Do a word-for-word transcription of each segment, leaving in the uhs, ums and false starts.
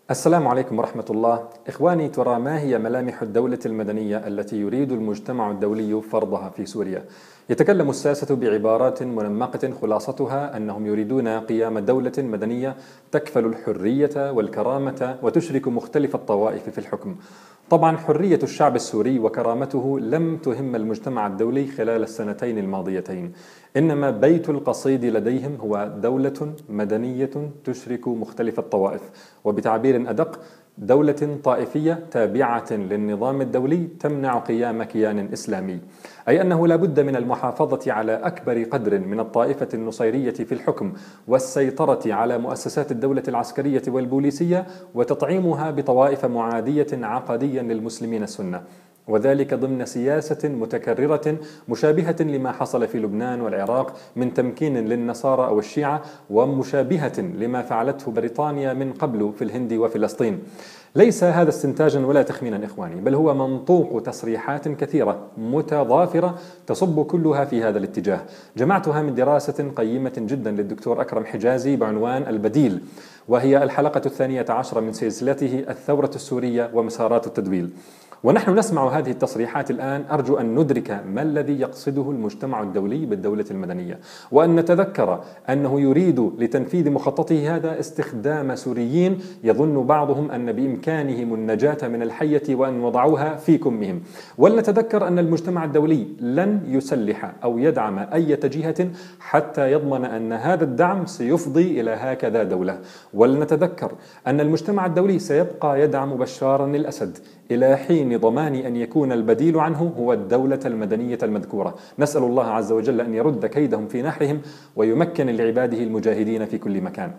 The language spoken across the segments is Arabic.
السلام عليكم ورحمة الله. إخواني، ترى ما هي ملامح الدولة المدنية التي يريد المجتمع الدولي فرضها في سوريا؟ يتكلم الساسة بعبارات منمقة خلاصتها أنهم يريدون قيام دولة مدنية تكفل الحرية والكرامة وتشرك مختلف الطوائف في الحكم. طبعا حرية الشعب السوري وكرامته لم تهم المجتمع الدولي خلال السنتين الماضيتين، إنما بيت القصيد لديهم هو دولة مدنية تشرك مختلف الطوائف، وبتعبير أدق دولة طائفية تابعة للنظام الدولي تمنع قيام كيان إسلامي، أي أنه لا بد من المحافظة على أكبر قدر من الطائفة النصيرية في الحكم والسيطرة على مؤسسات الدولة العسكرية والبوليسية وتطعيمها بطوائف معادية عقديا للمسلمين السنة، وذلك ضمن سياسة متكررة مشابهة لما حصل في لبنان والعراق من تمكين للنصارى أو الشيعة، ومشابهة لما فعلته بريطانيا من قبل في الهند وفلسطين. ليس هذا استنتاجا ولا تخمينا إخواني، بل هو منطوق تصريحات كثيرة متضافرة تصب كلها في هذا الاتجاه. جمعتها من دراسة قيمة جدا للدكتور أكرم حجازي بعنوان البديل، وهي الحلقة الثانية عشرة من سلسلته الثورة السورية ومسارات التدويل. ونحن نسمع هذه التصريحات الآن، أرجو أن ندرك ما الذي يقصده المجتمع الدولي بالدولة المدنية، وأن نتذكر أنه يريد لتنفيذ مخططه هذا استخدام سوريين يظن بعضهم أن بإمكانهم النجاة من الحية وأن وضعوها في كمهم. ولنتذكر أن المجتمع الدولي لن يسلح أو يدعم أي جهة حتى يضمن أن هذا الدعم سيفضي إلى هكذا دولة. ولنتذكر أن المجتمع الدولي سيبقى يدعم بشار الأسد إلى حين ضمان أن يكون البديل عنه هو الدولة المدنية المذكورة. نسأل الله عز وجل أن يرد كيدهم في نحرهم ويمكن لعباده المجاهدين في كل مكان.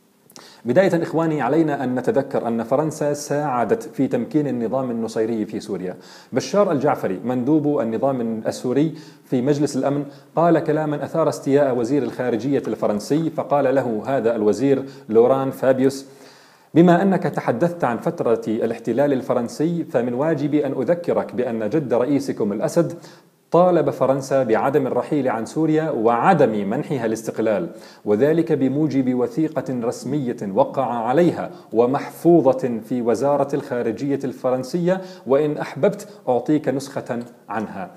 بداية إخواني، علينا أن نتذكر أن فرنسا ساعدت في تمكين النظام النصيري في سوريا. بشار الجعفري مندوب النظام السوري في مجلس الأمن قال كلاما أثار استياء وزير الخارجية الفرنسي، فقال له هذا الوزير لوران فابيوس: بما أنك تحدثت عن فترة الاحتلال الفرنسي، فمن واجبي أن أذكرك بأن جد رئيسكم الأسد طالب فرنسا بعدم الرحيل عن سوريا وعدم منحها الاستقلال، وذلك بموجب وثيقة رسمية وقع عليها ومحفوظة في وزارة الخارجية الفرنسية، وإن أحببت أعطيك نسخة عنها.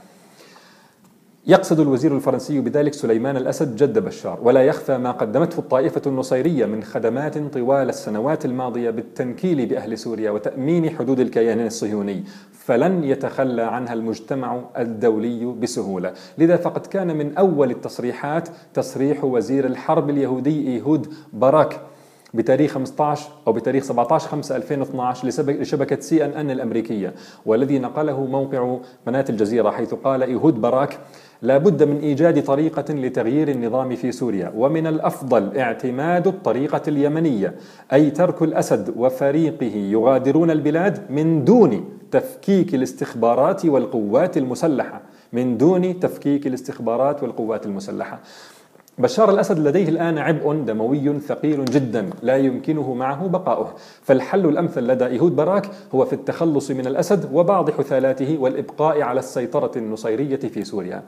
يقصد الوزير الفرنسي بذلك سليمان الأسد جد بشار، ولا يخفى ما قدمته الطائفة النصيرية من خدمات طوال السنوات الماضية بالتنكيل بأهل سوريا وتأمين حدود الكيان الصهيوني، فلن يتخلى عنها المجتمع الدولي بسهولة. لذا فقد كان من أول التصريحات تصريح وزير الحرب اليهودي إيهود باراك بتاريخ خمسة عشر أو بتاريخ سبعة عشر خمسة ألفين واثني عشر لشبكة سي أن أن الأمريكية، والذي نقله موقع قناة الجزيرة، حيث قال إيهود باراك: لا بد من إيجاد طريقة لتغيير النظام في سوريا، ومن الأفضل اعتماد الطريقة اليمنية، أي ترك الأسد وفريقه يغادرون البلاد من دون تفكيك الاستخبارات والقوات المسلحة من دون تفكيك الاستخبارات والقوات المسلحة. بشار الأسد لديه الآن عبء دموي ثقيل جدا لا يمكنه معه بقاؤه، فالحل الأمثل لدى إيهود باراك هو في التخلص من الأسد وبعض حثالاته والإبقاء على السيطرة النصيرية في سوريا.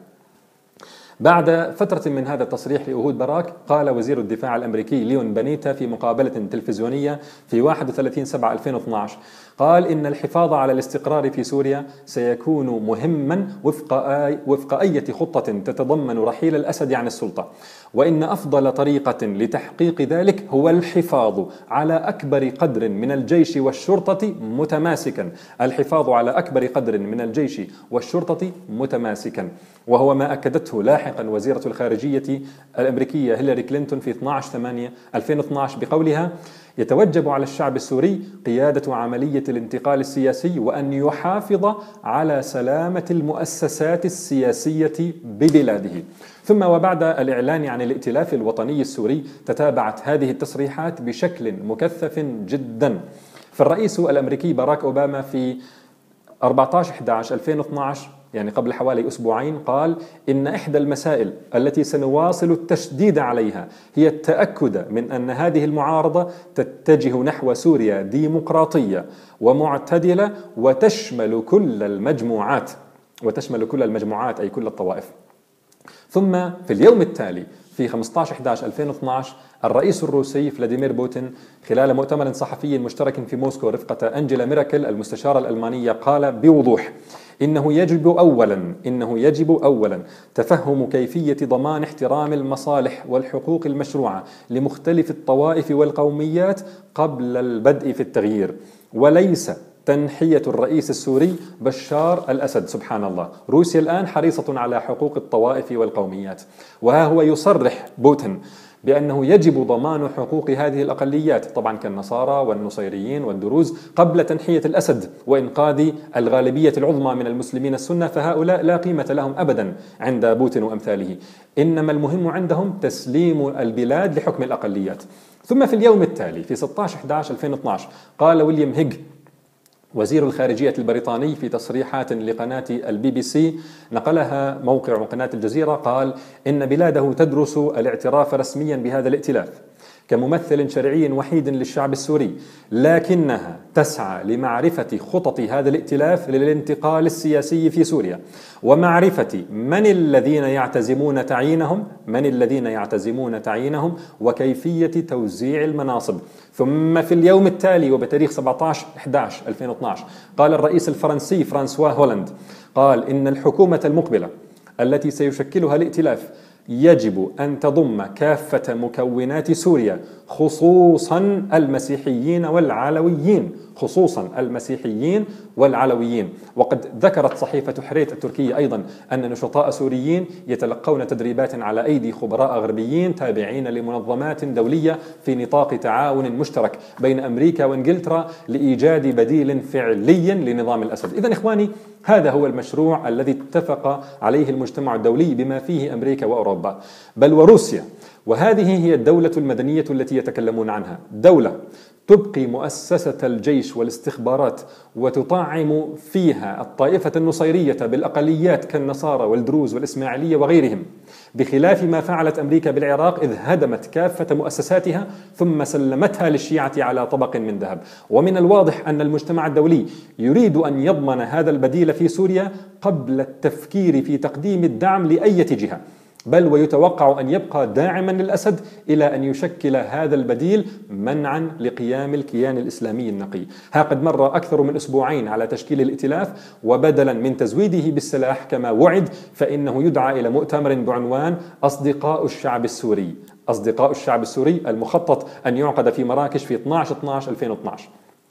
بعد فترة من هذا التصريح لإيهود باراك، قال وزير الدفاع الأمريكي ليون بانيتا في مقابلة تلفزيونية في واحد وثلاثين سبعة ألفين واثني عشر، قال إن الحفاظ على الاستقرار في سوريا سيكون مهما وفق آي وفق أي خطة تتضمن رحيل الأسد عن السلطة، وإن أفضل طريقة لتحقيق ذلك هو الحفاظ على أكبر قدر من الجيش والشرطة متماسكا الحفاظ على أكبر قدر من الجيش والشرطة متماسكا وهو ما أكدته لاحقا وزيرة الخارجية الأمريكية هيلاري كلينتون في اثني عشر ثمانية ألفين واثني عشر بقولها: يتوجب على الشعب السوري قيادة عملية الانتقال السياسي وأن يحافظ على سلامة المؤسسات السياسية ببلاده. ثم وبعد الإعلان عن الائتلاف الوطني السوري تتابعت هذه التصريحات بشكل مكثف جدا. فالرئيس الأمريكي باراك أوباما في أربعة عشر أحد عشر ألفين واثني عشر، يعني قبل حوالي أسبوعين، قال إن إحدى المسائل التي سنواصل التشديد عليها هي التأكد من أن هذه المعارضة تتجه نحو سوريا ديمقراطية ومعتدلة وتشمل كل المجموعات وتشمل كل المجموعات أي كل الطوائف. ثم في اليوم التالي في خمسة عشر أحد عشر ألفين واثني عشر الرئيس الروسي فلاديمير بوتين خلال مؤتمر صحفي مشترك في موسكو رفقة أنجيلا ميركل المستشارة الألمانية قال بوضوح إنه يجب أولا إنه يجب أولا تفهم كيفية ضمان احترام المصالح والحقوق المشروعة لمختلف الطوائف والقوميات قبل البدء في التغيير، وليس تنحية الرئيس السوري بشار الأسد. سبحان الله، روسيا الآن حريصة على حقوق الطوائف والقوميات، وها هو يصرح بوتين بأنه يجب ضمان حقوق هذه الأقليات طبعا كالنصارى والنصيريين والدروز قبل تنحية الأسد وإنقاذ الغالبية العظمى من المسلمين السنة، فهؤلاء لا قيمة لهم أبدا عند بوتين وأمثاله، إنما المهم عندهم تسليم البلاد لحكم الأقليات. ثم في اليوم التالي في ستة عشر أحد عشر ألفين واثني عشر قال ويليام هيغ وزير الخارجية البريطاني في تصريحات لقناة البي بي سي نقلها موقع قناة الجزيرة، قال إن بلاده تدرس الاعتراف رسميا بهذا الائتلاف كممثل شرعي وحيد للشعب السوري، لكنها تسعى لمعرفة خطط هذا الائتلاف للانتقال السياسي في سوريا ومعرفة من الذين يعتزمون تعيينهم من الذين يعتزمون تعيينهم وكيفية توزيع المناصب. ثم في اليوم التالي وبتاريخ سبعة عشر أحد عشر ألفين واثني عشر قال الرئيس الفرنسي فرانسوا هولاند قال إن الحكومة المقبلة التي سيشكلها الائتلاف يجب أن تضم كافة مكونات سوريا خصوصا المسيحيين والعلويين خصوصا المسيحيين والعلويين. وقد ذكرت صحيفة حريت التركية أيضا أن نشطاء سوريين يتلقون تدريبات على أيدي خبراء غربيين تابعين لمنظمات دولية في نطاق تعاون مشترك بين أمريكا وإنجلترا لإيجاد بديل فعلي لنظام الأسد. إذن إخواني، هذا هو المشروع الذي اتفق عليه المجتمع الدولي بما فيه أمريكا وأوروبا بل وروسيا، وهذه هي الدولة المدنية التي يتكلمون عنها، دولة تبقي مؤسسة الجيش والاستخبارات وتطعم فيها الطائفة النصيرية بالأقليات كالنصارى والدروز والإسماعيلية وغيرهم، بخلاف ما فعلت أمريكا بالعراق إذ هدمت كافة مؤسساتها ثم سلمتها للشيعة على طبق من ذهب. ومن الواضح أن المجتمع الدولي يريد أن يضمن هذا البديل في سوريا قبل التفكير في تقديم الدعم لأي جهة، بل ويتوقع أن يبقى داعما للأسد إلى أن يشكل هذا البديل منعا لقيام الكيان الإسلامي النقي. ها قد مر أكثر من أسبوعين على تشكيل الائتلاف، وبدلا من تزويده بالسلاح كما وعد فإنه يدعى إلى مؤتمر بعنوان أصدقاء الشعب السوري أصدقاء الشعب السوري المخطط أن يعقد في مراكش في اثني عشر اثني عشر ألفين واثني عشر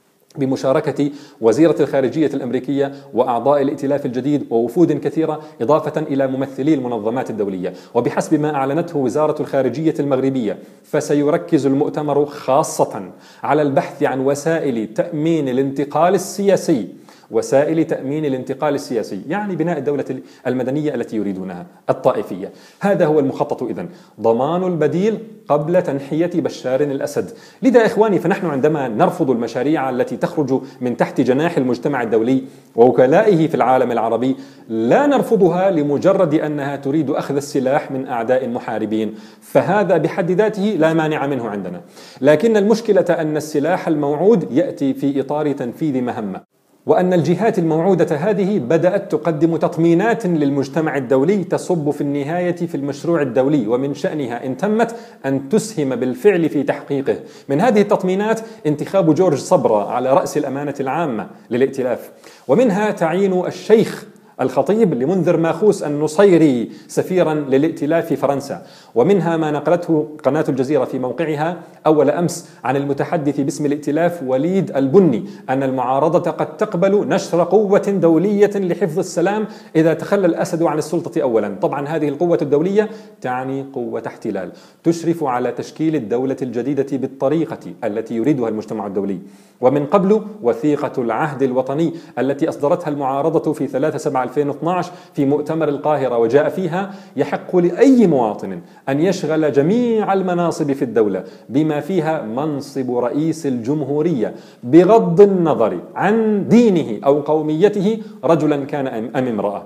بمشاركة وزيرة الخارجية الأمريكية وأعضاء الائتلاف الجديد ووفود كثيرة إضافة إلى ممثلي المنظمات الدولية. وبحسب ما أعلنته وزارة الخارجية المغربية فسيركز المؤتمر خاصة على البحث عن وسائل تأمين الانتقال السياسي وسائل تأمين الانتقال السياسي، يعني بناء الدولة المدنية التي يريدونها الطائفية. هذا هو المخطط إذن، ضمان البديل قبل تنحية بشار الأسد. لذا إخواني، فنحن عندما نرفض المشاريع التي تخرج من تحت جناح المجتمع الدولي ووكلائه في العالم العربي لا نرفضها لمجرد أنها تريد أخذ السلاح من أعداء محاربين، فهذا بحد ذاته لا مانع منه عندنا، لكن المشكلة أن السلاح الموعود يأتي في إطار تنفيذ مهمة، وأن الجهات الموعودة هذه بدأت تقدم تطمينات للمجتمع الدولي تصب في النهاية في المشروع الدولي، ومن شأنها إن تمت أن تسهم بالفعل في تحقيقه. من هذه التطمينات انتخاب جورج صبرا على رأس الأمانة العامة للائتلاف، ومنها تعيين الشيخ الخطيب لمنذر ماخوس النصيري سفيرا للائتلاف في فرنسا، ومنها ما نقلته قناة الجزيرة في موقعها أول أمس عن المتحدث باسم الائتلاف وليد البني أن المعارضة قد تقبل نشر قوة دولية لحفظ السلام إذا تخلى الأسد عن السلطة أولا. طبعا هذه القوة الدولية تعني قوة احتلال تشرف على تشكيل الدولة الجديدة بالطريقة التي يريدها المجتمع الدولي. ومن قبل وثيقة العهد الوطني التي أصدرتها المعارضة في ثلاثة سبعة ألفين واثني عشر في مؤتمر القاهرة، وجاء فيها يحق لأي مواطن أن يشغل جميع المناصب في الدولة بما فيها منصب رئيس الجمهورية بغض النظر عن دينه أو قوميته، رجلا كان أم امرأة.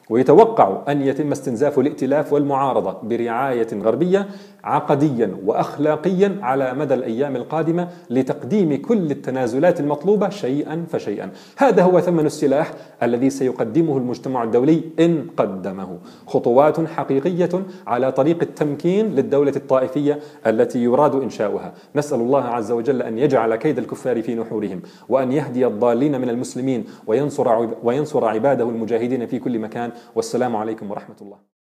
ويتوقع أن يتم استنزاف الائتلاف والمعارضة برعاية غربية عقديا وأخلاقيا على مدى الأيام القادمة لتقديم كل التنازلات المطلوبة شيئا فشيئا. هذا هو ثمن السلاح الذي سيقدمه المجتمع الدولي إن قدمه، خطوات حقيقية على طريق التمكين للدولة الطائفية التي يراد إنشاؤها. نسأل الله عز وجل أن يجعل كيد الكفار في نحورهم، وأن يهدي الضالين من المسلمين، وينصر وينصر عباده المجاهدين في كل مكان. والسلام عليكم ورحمة الله.